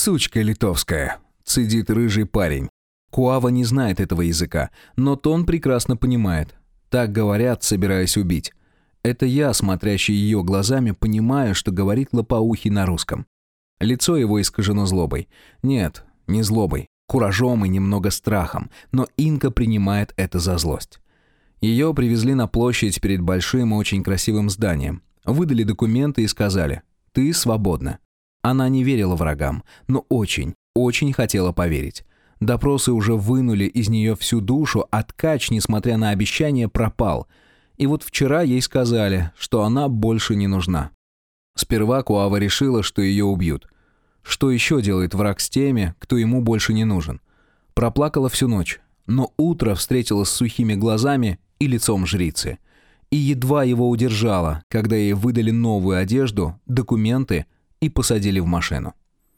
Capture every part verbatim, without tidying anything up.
«Сучка литовская», — цедит рыжий парень. Куава не знает этого языка, но тон прекрасно понимает. Так говорят, собираясь убить. Это я, смотрящий ее глазами, понимаю, что говорит лопоухий на русском. Лицо его искажено злобой. Нет, не злобой, куражом и немного страхом, но инка принимает это за злость. Ее привезли на площадь перед большим и очень красивым зданием. Выдали документы и сказали: «Ты свободна». Она не верила врагам, но очень, очень хотела поверить. Допросы уже вынули из нее всю душу, а ткач, несмотря на обещание, пропал. И вот вчера ей сказали, что она больше не нужна. Сперва Куава решила, что ее убьют. Что еще делает враг с теми, кто ему больше не нужен? Проплакала всю ночь, но утро встретила с сухими глазами и лицом жрицы. И едва его удержала, когда ей выдали новую одежду, документы и посадили в машину.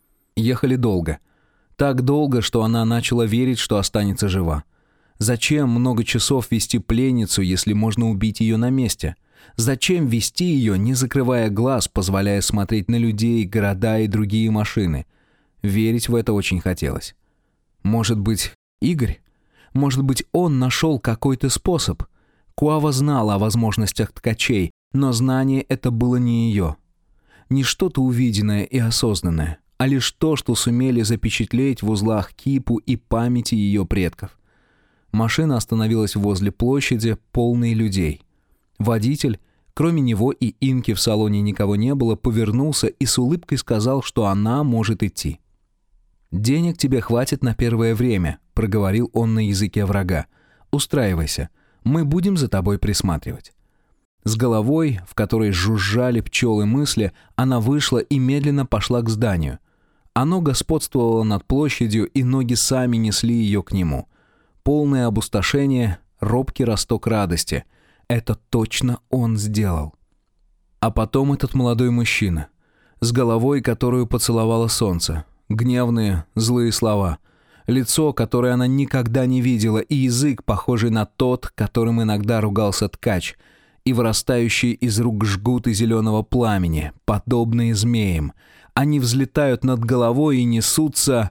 Ехали долго. Так долго, что она начала верить, что останется жива. Зачем много часов вести пленницу, если можно убить ее на месте? Зачем вести ее, не закрывая глаз, позволяя смотреть на людей, города и другие машины? Верить в это очень хотелось. Может быть, Игорь? Может быть, он нашел какой-то способ? Куава знала о возможностях ткачей, но знание это было не ее. Не что-то увиденное и осознанное, а лишь то, что сумели запечатлеть в узлах кипу и памяти ее предков. Машина остановилась возле площади, полной людей. Водитель, кроме него и инки в салоне никого не было, повернулся и с улыбкой сказал, что она может идти. «Денег тебе хватит на первое время», — проговорил он на языке врага. «Устраивайся, мы будем за тобой присматривать». С головой, в которой жужжали пчелы мысли, она вышла и медленно пошла к зданию. Оно господствовало над площадью, и ноги сами несли ее к нему. Полное опустошение, робкий росток радости. Это точно он сделал. А потом этот молодой мужчина, с головой, которую поцеловало солнце, гневные, злые слова, лицо, которое она никогда не видела, и язык, похожий на тот, которым иногда ругался ткач, и вырастающие из рук жгуты зеленого пламени, подобные змеям. Они взлетают над головой и несутся...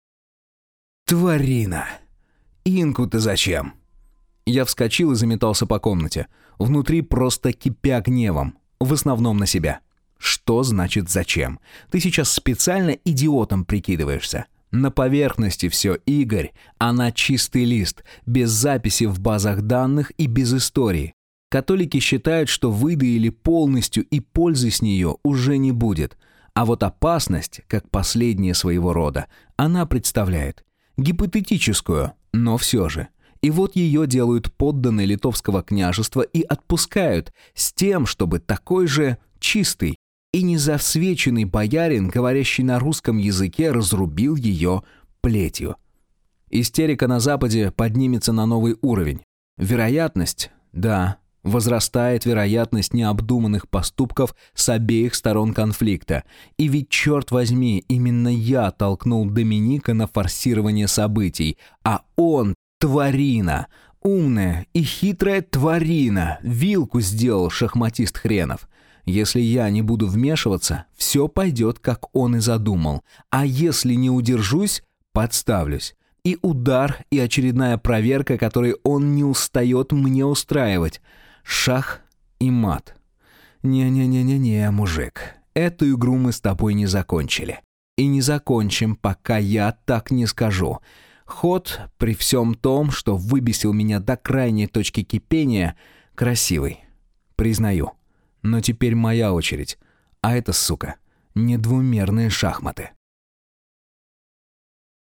«Тварина! Инку-то зачем?» Я вскочил и заметался по комнате, внутри просто кипя гневом, в основном на себя. Что значит «зачем»? Ты сейчас специально идиотом прикидываешься. На поверхности все, Игорь. Она чистый лист, без записи в базах данных и без истории. Католики считают, что выдаили полностью и пользы с нее уже не будет. А вот опасность, как последняя своего рода, она представляет. Гипотетическую, но все же. И вот ее делают подданной литовского княжества и отпускают с тем, чтобы такой же чистый и незасвеченный боярин, говорящий на русском языке, разрубил ее плетью. Истерика на Западе поднимется на новый уровень. Вероятность, да, возрастает вероятность необдуманных поступков с обеих сторон конфликта. И ведь, черт возьми, именно я толкнул Доминика на форсирование событий, а он, тварина, умная и хитрая тварина, вилку сделал шахматист хренов. Если я не буду вмешиваться, все пойдет, как он и задумал. А если не удержусь, подставлюсь. И удар, и очередная проверка, которой он не устает мне устраивать. Шах и мат. Не-не-не-не-не, мужик, эту игру мы с тобой не закончили. И не закончим, пока я так не скажу. Ход, при всем том, что выбесил меня до крайней точки кипения, красивый. Признаю. Но теперь моя очередь. А это, сука, не двумерные шахматы.